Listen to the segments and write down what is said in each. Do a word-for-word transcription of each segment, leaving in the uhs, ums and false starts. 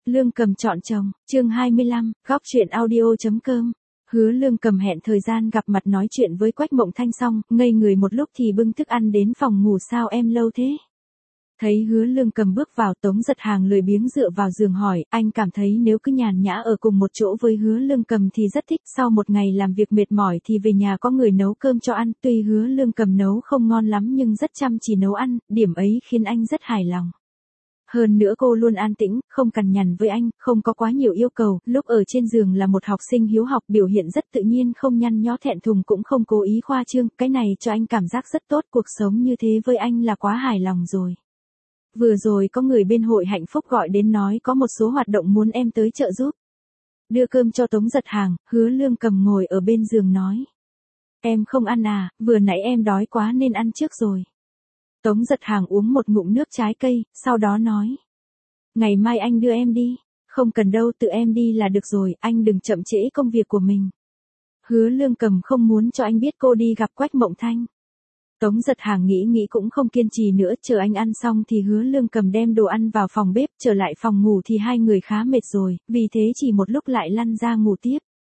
Lương Cầm chọn chồng, chương hai mươi lăm, góc truyện audio.com. Hứa Lương Cầm hẹn thời gian gặp mặt nói chuyện với Quách Mộng Thanh xong, ngây người một lúc thì bưng thức ăn đến phòng ngủ. Sao em lâu thế? Thấy Hứa Lương Cầm bước vào, Tống Giật Hàng lười biếng dựa vào giường hỏi, anh cảm thấy nếu cứ nhàn nhã ở cùng một chỗ với Hứa Lương Cầm thì rất thích, sau một ngày làm việc mệt mỏi thì về nhà có người nấu cơm cho ăn, tuy Hứa Lương Cầm nấu không ngon lắm nhưng rất chăm chỉ nấu ăn, điểm ấy khiến anh rất hài lòng. Hơn nữa cô luôn an tĩnh, không cằn nhằn với anh, không có quá nhiều yêu cầu, lúc ở trên giường là một học sinh hiếu học, biểu hiện rất tự nhiên, không nhăn nhó thẹn thùng cũng không cố ý khoa trương, cái này cho anh cảm giác rất tốt, cuộc sống như thế với anh là quá hài lòng rồi. Vừa rồi có người bên hội hạnh phúc gọi đến nói có một số hoạt động muốn em tới trợ giúp. Đưa cơm cho Tống Giật Hàng, Hứa Lương Cầm ngồi ở bên giường nói. Em không ăn à, vừa nãy em đói quá nên ăn trước rồi. Tống Giật Hàng uống một ngụm nước trái cây, sau đó nói. Ngày mai anh đưa em đi. Không cần đâu, tự em đi là được rồi, anh đừng chậm trễ công việc của mình. Hứa Lương Cầm không muốn cho anh biết cô đi gặp Quách Mộng Thanh. Tống Giật Hàng nghĩ nghĩ cũng không kiên trì nữa, chờ anh ăn xong thì Hứa Lương Cầm đem đồ ăn vào phòng bếp, trở lại phòng ngủ thì hai người khá mệt rồi, vì thế chỉ một lúc lại lăn ra ngủ tiếp.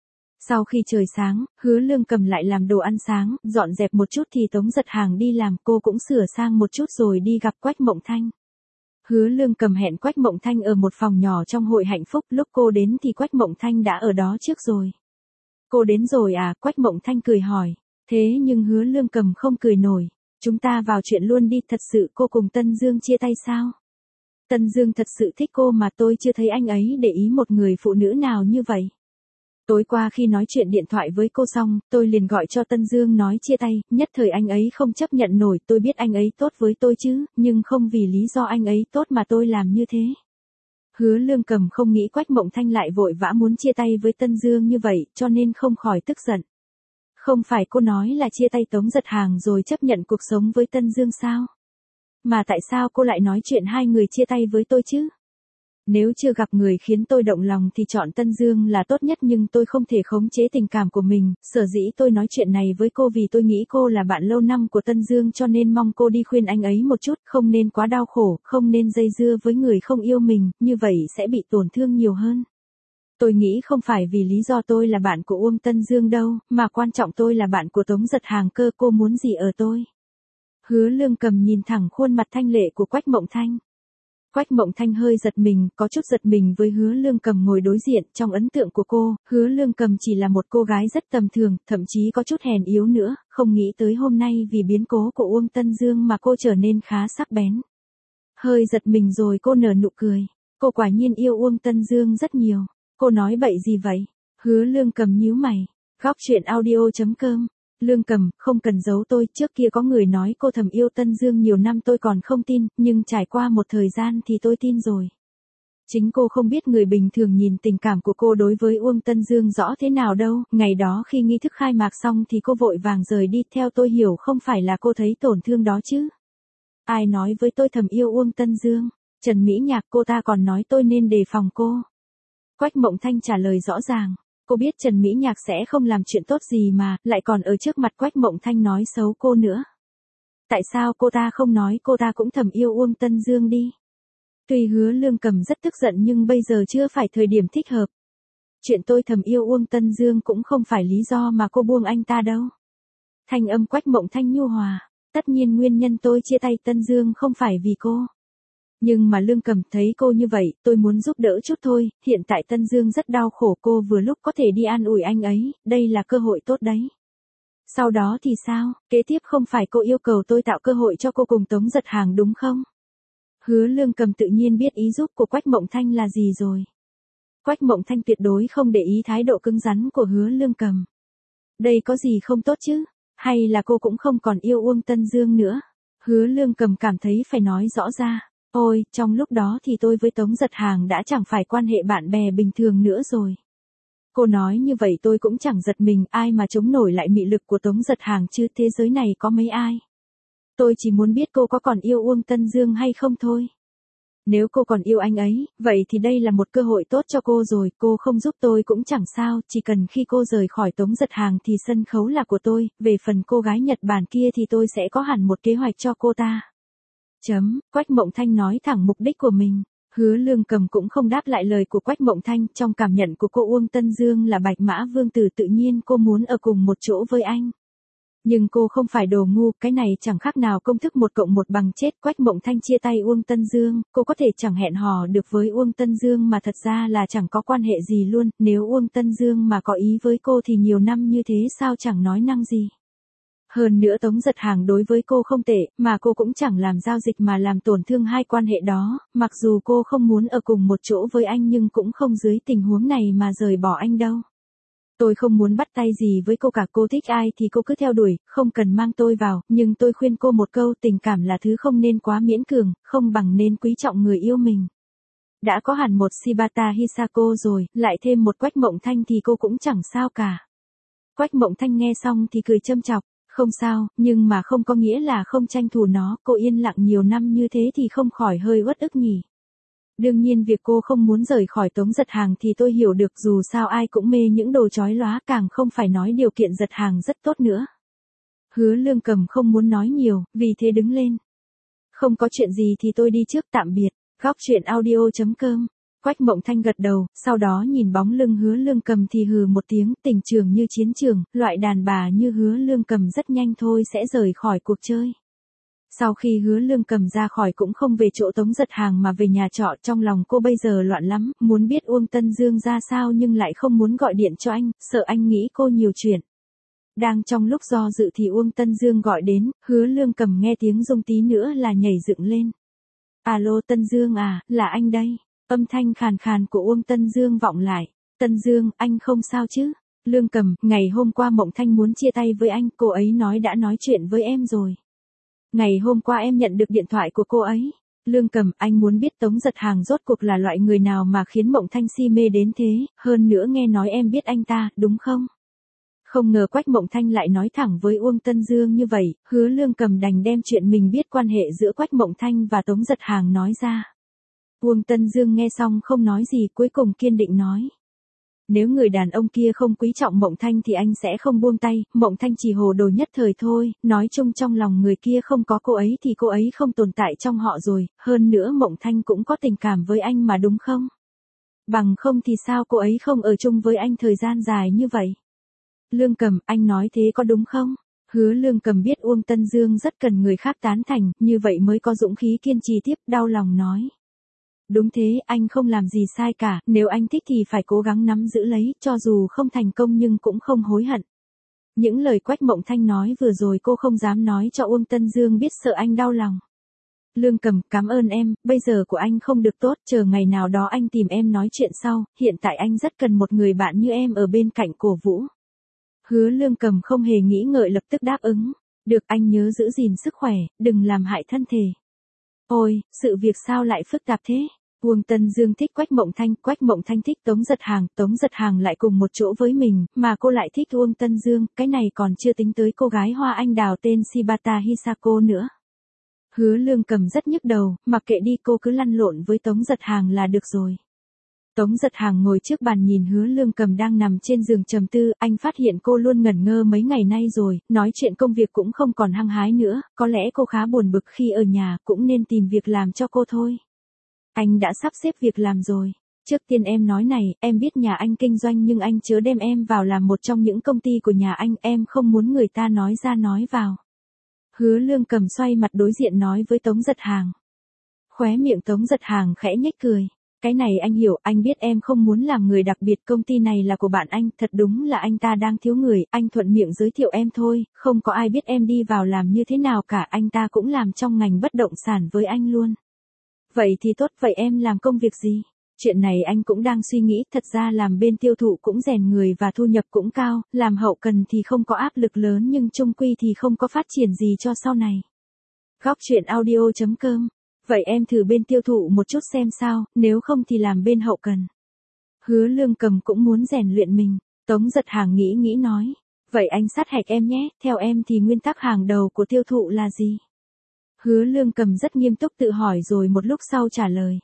Sau khi trời sáng, Hứa Lương Cầm lại làm đồ ăn sáng, dọn dẹp một chút thì Tống Giật Hàng đi làm, cô cũng sửa sang một chút rồi đi gặp Quách Mộng Thanh. Hứa Lương Cầm hẹn Quách Mộng Thanh ở một phòng nhỏ trong hội hạnh phúc, lúc cô đến thì Quách Mộng Thanh đã ở đó trước rồi. Cô đến rồi à, Quách Mộng Thanh cười hỏi, thế nhưng Hứa Lương Cầm không cười nổi, chúng ta vào chuyện luôn đi, thật sự cô cùng Tân Dương chia tay sao? Tân Dương thật sự thích cô mà tôi chưa thấy anh ấy để ý một người phụ nữ nào như vậy. Tối qua khi nói chuyện điện thoại với cô xong, tôi liền gọi cho Tân Dương nói chia tay, nhất thời anh ấy không chấp nhận nổi, tôi biết anh ấy tốt với tôi chứ, nhưng không vì lý do anh ấy tốt mà tôi làm như thế. Hứa Lương Cầm không nghĩ Quách Mộng Thanh lại vội vã muốn chia tay với Tân Dương như vậy, cho nên không khỏi tức giận. Không phải cô nói là chia tay Tống Giật Hàng rồi chấp nhận cuộc sống với Tân Dương sao? Mà tại sao cô lại nói chuyện hai người chia tay với tôi chứ? Nếu chưa gặp người khiến tôi động lòng thì chọn Tân Dương là tốt nhất, nhưng tôi không thể khống chế tình cảm của mình, sở dĩ tôi nói chuyện này với cô vì tôi nghĩ cô là bạn lâu năm của Tân Dương, cho nên mong cô đi khuyên anh ấy một chút, không nên quá đau khổ, không nên dây dưa với người không yêu mình, như vậy sẽ bị tổn thương nhiều hơn. Tôi nghĩ không phải vì lý do tôi là bạn của Uông Tân Dương đâu, mà quan trọng tôi là bạn của Tống Giật Hàng cơ, cô muốn gì ở tôi? Hứa Lương Cầm nhìn thẳng khuôn mặt thanh lệ của Quách Mộng Thanh. Quách Mộng Thanh hơi giật mình, có chút giật mình với Hứa Lương Cầm ngồi đối diện, trong ấn tượng của cô, Hứa Lương Cầm chỉ là một cô gái rất tầm thường, thậm chí có chút hèn yếu nữa, không nghĩ tới hôm nay vì biến cố của Uông Tân Dương mà cô trở nên khá sắc bén. Hơi giật mình rồi cô nở nụ cười, cô quả nhiên yêu Uông Tân Dương rất nhiều. Cô nói bậy gì vậy? Hứa Lương Cầm nhíu mày. Góc truyện audio.com. Lương Cầm, không cần giấu tôi, trước kia có người nói cô thầm yêu Tân Dương nhiều năm tôi còn không tin, nhưng trải qua một thời gian thì tôi tin rồi. Chính cô không biết người bình thường nhìn tình cảm của cô đối với Uông Tân Dương rõ thế nào đâu, ngày đó khi nghi thức khai mạc xong thì cô vội vàng rời đi, theo tôi hiểu không phải là cô thấy tổn thương đó chứ. Ai nói với tôi thầm yêu Uông Tân Dương? Trần Mỹ Nhạc, cô ta còn nói tôi nên đề phòng cô. Quách Mộng Thanh trả lời rõ ràng, cô biết Trần Mỹ Nhạc sẽ không làm chuyện tốt gì mà, lại còn ở trước mặt Quách Mộng Thanh nói xấu cô nữa. Tại sao cô ta không nói cô ta cũng thầm yêu Uông Tân Dương đi? Tuy Hứa Lương Cầm rất tức giận nhưng bây giờ chưa phải thời điểm thích hợp. Chuyện tôi thầm yêu Uông Tân Dương cũng không phải lý do mà cô buông anh ta đâu. Thanh âm Quách Mộng Thanh nhu hòa, tất nhiên nguyên nhân tôi chia tay Tân Dương không phải vì cô. Nhưng mà Lương Cầm thấy cô như vậy, tôi muốn giúp đỡ chút thôi, hiện tại Tân Dương rất đau khổ, cô vừa lúc có thể đi an ủi anh ấy, đây là cơ hội tốt đấy. Sau đó thì sao, kế tiếp không phải cô yêu cầu tôi tạo cơ hội cho cô cùng Tống Giật Hàng đúng không? Hứa Lương Cầm tự nhiên biết ý giúp của Quách Mộng Thanh là gì rồi. Quách Mộng Thanh tuyệt đối không để ý thái độ cứng rắn của Hứa Lương Cầm. Đây có gì không tốt chứ, hay là cô cũng không còn yêu Uông Tân Dương nữa? Hứa Lương Cầm cảm thấy phải nói rõ ra. Ôi, trong lúc đó thì tôi với Tống Giật Hàng đã chẳng phải quan hệ bạn bè bình thường nữa rồi. Cô nói như vậy tôi cũng chẳng giật mình, ai mà chống nổi lại mị lực của Tống Giật Hàng chứ, thế giới này có mấy ai. Tôi chỉ muốn biết cô có còn yêu Uông Tân Dương hay không thôi. Nếu cô còn yêu anh ấy, vậy thì đây là một cơ hội tốt cho cô rồi, cô không giúp tôi cũng chẳng sao, chỉ cần khi cô rời khỏi Tống Giật Hàng thì sân khấu là của tôi, về phần cô gái Nhật Bản kia thì tôi sẽ có hẳn một kế hoạch cho cô ta. Chấm, Quách Mộng Thanh nói thẳng mục đích của mình. Hứa Lương Cầm cũng không đáp lại lời của Quách Mộng Thanh, trong cảm nhận của cô Uông Tân Dương là Bạch Mã Vương Tử, tự nhiên cô muốn ở cùng một chỗ với anh. Nhưng cô không phải đồ ngu, cái này chẳng khác nào công thức một cộng một bằng chết. Quách Mộng Thanh chia tay Uông Tân Dương, cô có thể chẳng hẹn hò được với Uông Tân Dương mà thật ra là chẳng có quan hệ gì luôn, nếu Uông Tân Dương mà có ý với cô thì nhiều năm như thế sao chẳng nói năng gì. Hơn nữa Tống Giật Hàng đối với cô không tệ, mà cô cũng chẳng làm giao dịch mà làm tổn thương hai quan hệ đó, mặc dù cô không muốn ở cùng một chỗ với anh nhưng cũng không dưới tình huống này mà rời bỏ anh đâu. Tôi không muốn bắt tay gì với cô cả, cô thích ai thì cô cứ theo đuổi, không cần mang tôi vào, nhưng tôi khuyên cô một câu, tình cảm là thứ không nên quá miễn cường, không bằng nên quý trọng người yêu mình. Đã có hẳn một Shibata Hisako rồi, lại thêm một Quách Mộng Thanh thì cô cũng chẳng sao cả. Quách Mộng Thanh nghe xong thì cười châm chọc, không sao, nhưng mà không có nghĩa là không tranh thủ nó, cô yên lặng nhiều năm như thế thì không khỏi hơi uất ức nhỉ. Đương nhiên việc cô không muốn rời khỏi Tống Giật Hàng thì tôi hiểu được, dù sao ai cũng mê những đồ chói lóa, càng không phải nói điều kiện Giật Hàng rất tốt nữa. Hứa Lương Cầm không muốn nói nhiều, vì thế đứng lên. Không có chuyện gì thì tôi đi trước, tạm biệt. Góc truyện audio chấm com. Quách Mộng Thanh gật đầu, sau đó nhìn bóng lưng Hứa Lương Cầm thì hừ một tiếng, tình trường như chiến trường, loại đàn bà như Hứa Lương Cầm rất nhanh thôi sẽ rời khỏi cuộc chơi. Sau khi Hứa Lương Cầm ra khỏi cũng không về chỗ Tống Giật Hàng mà về nhà trọ, trong lòng cô bây giờ loạn lắm, muốn biết Uông Tân Dương ra sao nhưng lại không muốn gọi điện cho anh, sợ anh nghĩ cô nhiều chuyện. Đang trong lúc do dự thì Uông Tân Dương gọi đến, Hứa Lương Cầm nghe tiếng rung tí nữa là nhảy dựng lên. Alo Tân Dương à, là anh đây. Âm thanh khàn khàn của Uông Tân Dương vọng lại. Tân Dương, anh không sao chứ? Lương Cầm, ngày hôm qua Mộng Thanh muốn chia tay với anh, cô ấy nói đã nói chuyện với em rồi. Ngày hôm qua em nhận được điện thoại của cô ấy. Lương Cầm, anh muốn biết Tống Giật Hàng rốt cuộc là loại người nào mà khiến Mộng Thanh si mê đến thế, hơn nữa nghe nói em biết anh ta, đúng không? Không ngờ Quách Mộng Thanh lại nói thẳng với Uông Tân Dương như vậy, Hứa Lương Cầm đành đem chuyện mình biết quan hệ giữa Quách Mộng Thanh và Tống Giật Hàng nói ra. Uông Tân Dương nghe xong không nói gì, cuối cùng kiên định nói. Nếu người đàn ông kia không quý trọng Mộng Thanh thì anh sẽ không buông tay, Mộng Thanh chỉ hồ đồ nhất thời thôi, nói chung trong lòng người kia không có cô ấy thì cô ấy không tồn tại trong họ rồi, hơn nữa Mộng Thanh cũng có tình cảm với anh mà đúng không? Bằng không thì sao cô ấy không ở chung với anh thời gian dài như vậy? Lương Cầm, anh nói thế có đúng không? Hứa Lương Cầm biết Uông Tân Dương rất cần người khác tán thành, như vậy mới có dũng khí kiên trì tiếp, đau lòng nói. Đúng thế, anh không làm gì sai cả, nếu anh thích thì phải cố gắng nắm giữ lấy, cho dù không thành công nhưng cũng không hối hận. Những lời Quách Mộng Thanh nói vừa rồi cô không dám nói cho Uông Tân Dương biết, sợ anh đau lòng. Lương Cầm, cảm ơn em, bây giờ của anh không được tốt, chờ ngày nào đó anh tìm em nói chuyện sau, hiện tại anh rất cần một người bạn như em ở bên cạnh cổ vũ. Hứa Lương Cầm không hề nghĩ ngợi lập tức đáp ứng. Được, anh nhớ giữ gìn sức khỏe, đừng làm hại thân thể. Ôi, sự việc sao lại phức tạp thế? Uông Tân Dương thích Quách Mộng Thanh, Quách Mộng Thanh thích Tống Giật Hàng, Tống Giật Hàng lại cùng một chỗ với mình, mà cô lại thích Uông Tân Dương, cái này còn chưa tính tới cô gái hoa anh đào tên Shibata Hisako nữa. Hứa Lương Cầm rất nhức đầu, mặc kệ đi, cô cứ lăn lộn với Tống Giật Hàng là được rồi. Tống Giật Hàng ngồi trước bàn nhìn Hứa Lương Cầm đang nằm trên giường trầm tư, anh phát hiện cô luôn ngẩn ngơ mấy ngày nay rồi, nói chuyện công việc cũng không còn hăng hái nữa, có lẽ cô khá buồn bực khi ở nhà, cũng nên tìm việc làm cho cô thôi. Anh đã sắp xếp việc làm rồi. Trước tiên em nói này, em biết nhà anh kinh doanh nhưng anh chớ đem em vào làm một trong những công ty của nhà anh, em không muốn người ta nói ra nói vào. Hứa Lương Cầm xoay mặt đối diện nói với Tống Giật Hàng. Khóe miệng Tống Giật Hàng khẽ nhếch cười. Cái này anh hiểu, anh biết em không muốn làm người đặc biệt, công ty này là của bạn anh, thật đúng là anh ta đang thiếu người, anh thuận miệng giới thiệu em thôi, không có ai biết em đi vào làm như thế nào cả, anh ta cũng làm trong ngành bất động sản với anh luôn. Vậy thì tốt, vậy em làm công việc gì? Chuyện này anh cũng đang suy nghĩ, thật ra làm bên tiêu thụ cũng rèn người và thu nhập cũng cao, làm hậu cần thì không có áp lực lớn nhưng chung quy thì không có phát triển gì cho sau này. Góc truyện audio chấm com. Vậy em thử bên tiêu thụ một chút xem sao, nếu không thì làm bên hậu cần. Hứa Lương Cầm cũng muốn rèn luyện mình. Tống Giật Hàng nghĩ nghĩ nói. Vậy anh sát hạch em nhé, theo em thì nguyên tắc hàng đầu của tiêu thụ là gì? Hứa Lương Cầm rất nghiêm túc tự hỏi rồi một lúc sau trả lời.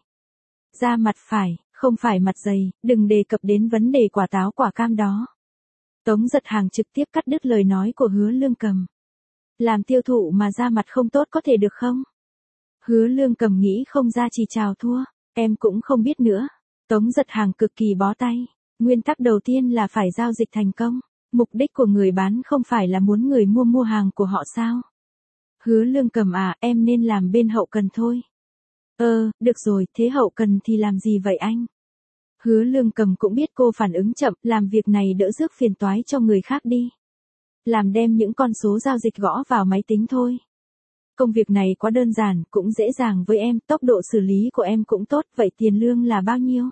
Da mặt phải, không phải mặt dày, đừng đề cập đến vấn đề quả táo quả cam đó. Tống Giật Hàng trực tiếp cắt đứt lời nói của Hứa Lương Cầm. Làm tiêu thụ mà da mặt không tốt có thể được không? Hứa Lương Cầm nghĩ không ra chỉ chào thua. Em cũng không biết nữa. Tống Giật Hàng cực kỳ bó tay. Nguyên tắc đầu tiên là phải giao dịch thành công. Mục đích của người bán không phải là muốn người mua mua hàng của họ sao? Hứa Lương Cầm à, em nên làm bên hậu cần thôi. Ờ, được rồi, thế hậu cần thì làm gì vậy anh? Hứa Lương Cầm cũng biết cô phản ứng chậm, làm việc này đỡ rước phiền toái cho người khác đi. Làm đem những con số giao dịch gõ vào máy tính thôi. Công việc này quá đơn giản, cũng dễ dàng với em, tốc độ xử lý của em cũng tốt, vậy tiền lương là bao nhiêu?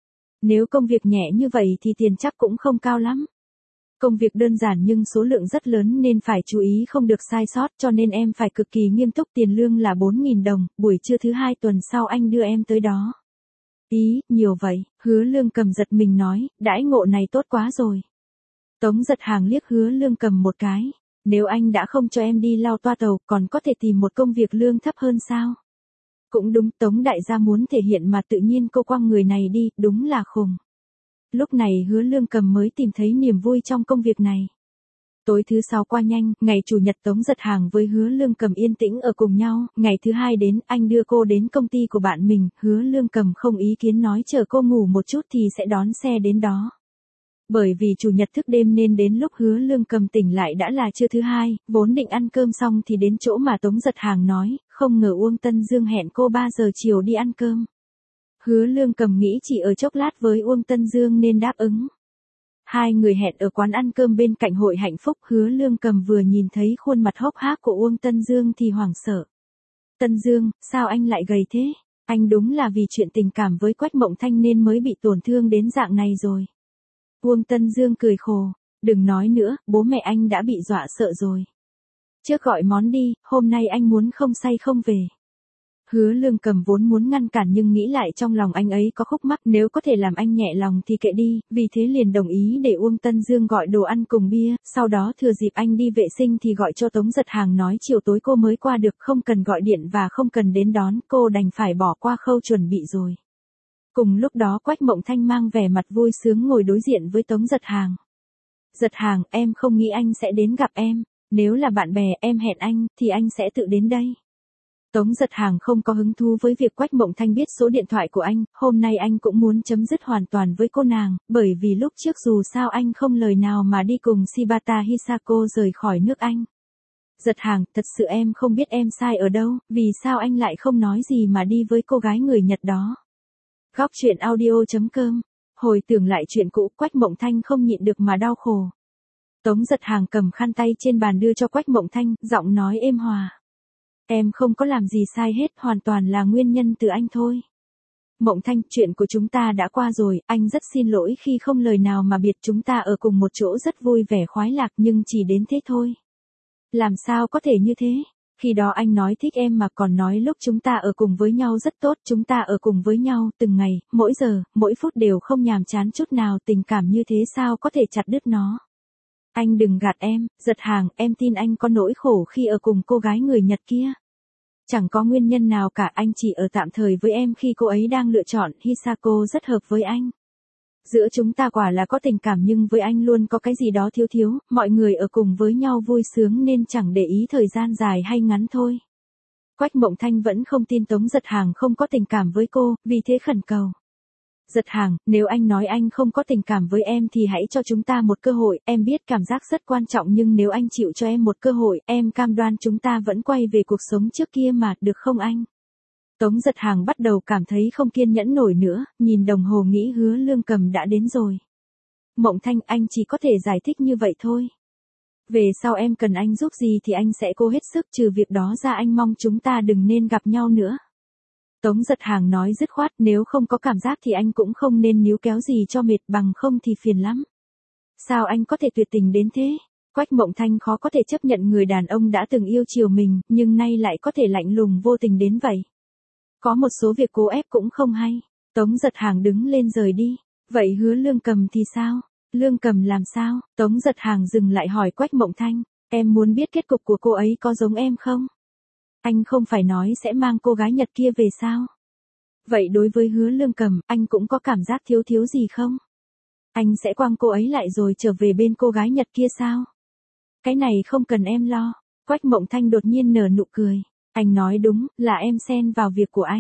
Nếu công việc nhẹ như vậy thì tiền chắc cũng không cao lắm. Công việc đơn giản nhưng số lượng rất lớn nên phải chú ý không được sai sót, cho nên em phải cực kỳ nghiêm túc. Tiền lương là bốn nghìn đồng, buổi trưa thứ hai tuần sau anh đưa em tới đó. Ý, nhiều vậy, Hứa Lương Cầm giật mình nói, đãi ngộ này tốt quá rồi. Tống Giật Hàng liếc Hứa Lương Cầm một cái, nếu anh đã không cho em đi lao toa tàu, còn có thể tìm một công việc lương thấp hơn sao? Cũng đúng, Tống đại gia muốn thể hiện mà tự nhiên cô quăng người này đi, đúng là khùng. Lúc này Hứa Lương Cầm mới tìm thấy niềm vui trong công việc này. Tối thứ sáu qua nhanh, ngày chủ nhật Tống Giật Hàng với Hứa Lương Cầm yên tĩnh ở cùng nhau, ngày thứ hai đến, anh đưa cô đến công ty của bạn mình, Hứa Lương Cầm không ý kiến nói chờ cô ngủ một chút thì sẽ đón xe đến đó. Bởi vì chủ nhật thức đêm nên đến lúc Hứa Lương Cầm tỉnh lại đã là trưa thứ hai, vốn định ăn cơm xong thì đến chỗ mà Tống Giật Hàng nói, không ngờ Uông Tân Dương hẹn cô ba giờ chiều đi ăn cơm. Hứa Lương Cầm nghĩ chỉ ở chốc lát với Uông Tân Dương nên đáp ứng. Hai người hẹn ở quán ăn cơm bên cạnh Hội Hạnh Phúc. Hứa Lương Cầm vừa nhìn thấy khuôn mặt hốc hác của Uông Tân Dương thì hoảng sợ. Tân Dương, sao anh lại gầy thế? Anh đúng là vì chuyện tình cảm với Quách Mộng Thanh nên mới bị tổn thương đến dạng này rồi. Uông Tân Dương cười khổ. Đừng nói nữa, bố mẹ anh đã bị dọa sợ rồi. Trước gọi món đi, hôm nay anh muốn không say không về. Hứa Lương Cầm vốn muốn ngăn cản nhưng nghĩ lại trong lòng anh ấy có khúc mắc, nếu có thể làm anh nhẹ lòng thì kệ đi, vì thế liền đồng ý để Uông Tân Dương gọi đồ ăn cùng bia, sau đó thừa dịp anh đi vệ sinh thì gọi cho Tống Giật Hàng nói chiều tối cô mới qua được, không cần gọi điện và không cần đến đón, cô đành phải bỏ qua khâu chuẩn bị rồi. Cùng lúc đó Quách Mộng Thanh mang vẻ mặt vui sướng ngồi đối diện với Tống Giật Hàng. Giật Hàng, em không nghĩ anh sẽ đến gặp em, nếu là bạn bè em hẹn anh thì anh sẽ tự đến đây. Tống Giật Hàng không có hứng thú với việc Quách Mộng Thanh biết số điện thoại của anh, hôm nay anh cũng muốn chấm dứt hoàn toàn với cô nàng, bởi vì lúc trước dù sao anh không lời nào mà đi cùng Shibata Hisako rời khỏi nước Anh. Giật Hàng, thật sự em không biết em sai ở đâu, vì sao anh lại không nói gì mà đi với cô gái người Nhật đó. Góc truyện audio chấm com. Hồi tưởng lại chuyện cũ, Quách Mộng Thanh không nhịn được mà đau khổ. Tống Giật Hàng cầm khăn tay trên bàn đưa cho Quách Mộng Thanh, giọng nói êm hòa. Em không có làm gì sai hết, hoàn toàn là nguyên nhân từ anh thôi. Mộng Thanh, chuyện của chúng ta đã qua rồi, anh rất xin lỗi khi không lời nào mà biệt, chúng ta ở cùng một chỗ rất vui vẻ khoái lạc nhưng chỉ đến thế thôi. Làm sao có thể như thế? Khi đó anh nói thích em mà còn nói lúc chúng ta ở cùng với nhau rất tốt, chúng ta ở cùng với nhau từng ngày, mỗi giờ, mỗi phút đều không nhàm chán chút nào, tình cảm như thế sao có thể chặt đứt nó. Anh đừng gạt em, Giật Hàng, em tin anh có nỗi khổ khi ở cùng cô gái người Nhật kia. Chẳng có nguyên nhân nào cả, anh chỉ ở tạm thời với em khi cô ấy đang lựa chọn, Hisako rất hợp với anh. Giữa chúng ta quả là có tình cảm nhưng với anh luôn có cái gì đó thiếu thiếu, mọi người ở cùng với nhau vui sướng nên chẳng để ý thời gian dài hay ngắn thôi. Quách Mộng Thanh vẫn không tin Tống Giật Hàng không có tình cảm với cô, vì thế khẩn cầu. Giật Hàng, nếu anh nói anh không có tình cảm với em thì hãy cho chúng ta một cơ hội, em biết cảm giác rất quan trọng nhưng nếu anh chịu cho em một cơ hội, em cam đoan chúng ta vẫn quay về cuộc sống trước kia mà, được không anh? Tống Giật Hàng bắt đầu cảm thấy không kiên nhẫn nổi nữa, nhìn đồng hồ nghĩ Hứa Lương Cầm đã đến rồi. Mộng Thanh, anh chỉ có thể giải thích như vậy thôi. Về sau em cần anh giúp gì thì anh sẽ cố hết sức, trừ việc đó ra anh mong chúng ta đừng nên gặp nhau nữa. Tống Giật Hàng nói dứt khoát, nếu không có cảm giác thì anh cũng không nên níu kéo gì cho mệt, bằng không thì phiền lắm. Sao anh có thể tuyệt tình đến thế? Quách Mộng Thanh khó có thể chấp nhận người đàn ông đã từng yêu chiều mình, nhưng nay lại có thể lạnh lùng vô tình đến vậy. Có một số việc cố ép cũng không hay. Tống Giật Hàng đứng lên rời đi. Vậy Hứa Lương Cầm thì sao? Lương Cầm làm sao? Tống Giật Hàng dừng lại hỏi Quách Mộng Thanh. Em muốn biết kết cục của cô ấy có giống em không? Anh không phải nói sẽ mang cô gái Nhật kia về sao? Vậy đối với Hứa Lương Cầm, anh cũng có cảm giác thiếu thiếu gì không? Anh sẽ quăng cô ấy lại rồi trở về bên cô gái Nhật kia sao? Cái này không cần em lo. Quách Mộng Thanh đột nhiên nở nụ cười. Anh nói đúng, là em xen vào việc của anh.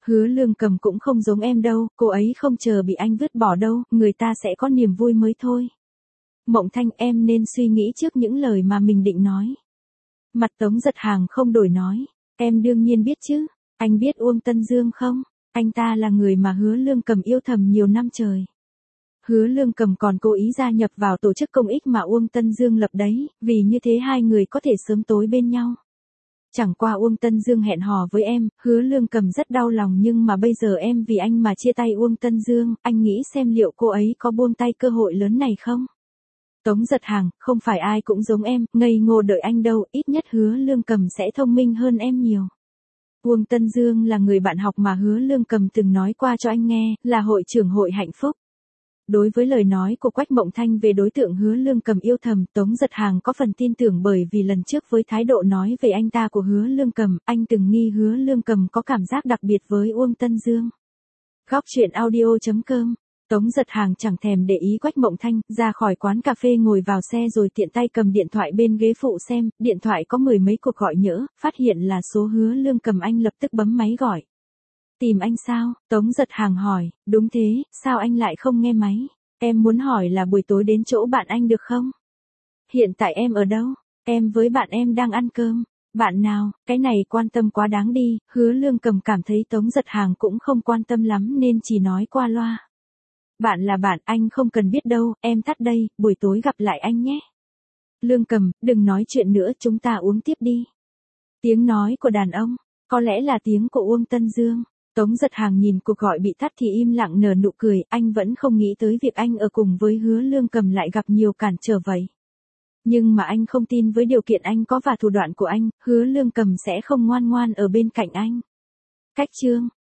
Hứa Lương Cầm cũng không giống em đâu, cô ấy không chờ bị anh vứt bỏ đâu, người ta sẽ có niềm vui mới thôi. Mộng Thanh, em nên suy nghĩ trước những lời mà mình định nói. Mặt Tống Giật Hàng không đổi nói, em đương nhiên biết chứ, anh biết Uông Tân Dương không? Anh ta là người mà Hứa Lương Cầm yêu thầm nhiều năm trời. Hứa Lương Cầm còn cố ý gia nhập vào tổ chức công ích mà Uông Tân Dương lập đấy, vì như thế hai người có thể sớm tối bên nhau. Chẳng qua Uông Tân Dương hẹn hò với em, Hứa Lương Cầm rất đau lòng nhưng mà bây giờ em vì anh mà chia tay Uông Tân Dương, anh nghĩ xem liệu cô ấy có buông tay cơ hội lớn này không? Tống Giật Hàng, không phải ai cũng giống em, ngây ngô đợi anh đâu, ít nhất Hứa Lương Cầm sẽ thông minh hơn em nhiều. Uông Tân Dương là người bạn học mà Hứa Lương Cầm từng nói qua cho anh nghe, là hội trưởng hội hạnh phúc. Đối với lời nói của Quách Mộng Thanh về đối tượng Hứa Lương Cầm yêu thầm, Tống Giật Hàng có phần tin tưởng bởi vì lần trước với thái độ nói về anh ta của Hứa Lương Cầm, anh từng nghi Hứa Lương Cầm có cảm giác đặc biệt với Uông Tân Dương. Góc truyện audio chấm com. Tống Giật Hàng chẳng thèm để ý Quách Mộng Thanh, ra khỏi quán cà phê ngồi vào xe rồi tiện tay cầm điện thoại bên ghế phụ xem, điện thoại có mười mấy cuộc gọi nhỡ, phát hiện là số Hứa Lương Cầm, anh lập tức bấm máy gọi. Tìm anh sao? Tống Giật Hàng hỏi, đúng thế, sao anh lại không nghe máy? Em muốn hỏi là buổi tối đến chỗ bạn anh được không? Hiện tại em ở đâu? Em với bạn em đang ăn cơm. Bạn nào? Cái này quan tâm quá đáng đi. Hứa Lương Cầm cảm thấy Tống Giật Hàng cũng không quan tâm lắm nên chỉ nói qua loa. Bạn là bạn, anh không cần biết đâu, em tắt đây, buổi tối gặp lại anh nhé. Lương Cầm, đừng nói chuyện nữa, chúng ta uống tiếp đi. Tiếng nói của đàn ông, có lẽ là tiếng của Uông Tân Dương. Tống Giật Hàng nhìn cuộc gọi bị tắt thì im lặng nở nụ cười, anh vẫn không nghĩ tới việc anh ở cùng với Hứa Lương Cầm lại gặp nhiều cản trở vậy. Nhưng mà anh không tin với điều kiện anh có và thủ đoạn của anh, Hứa Lương Cầm sẽ không ngoan ngoan ở bên cạnh anh. Cách chương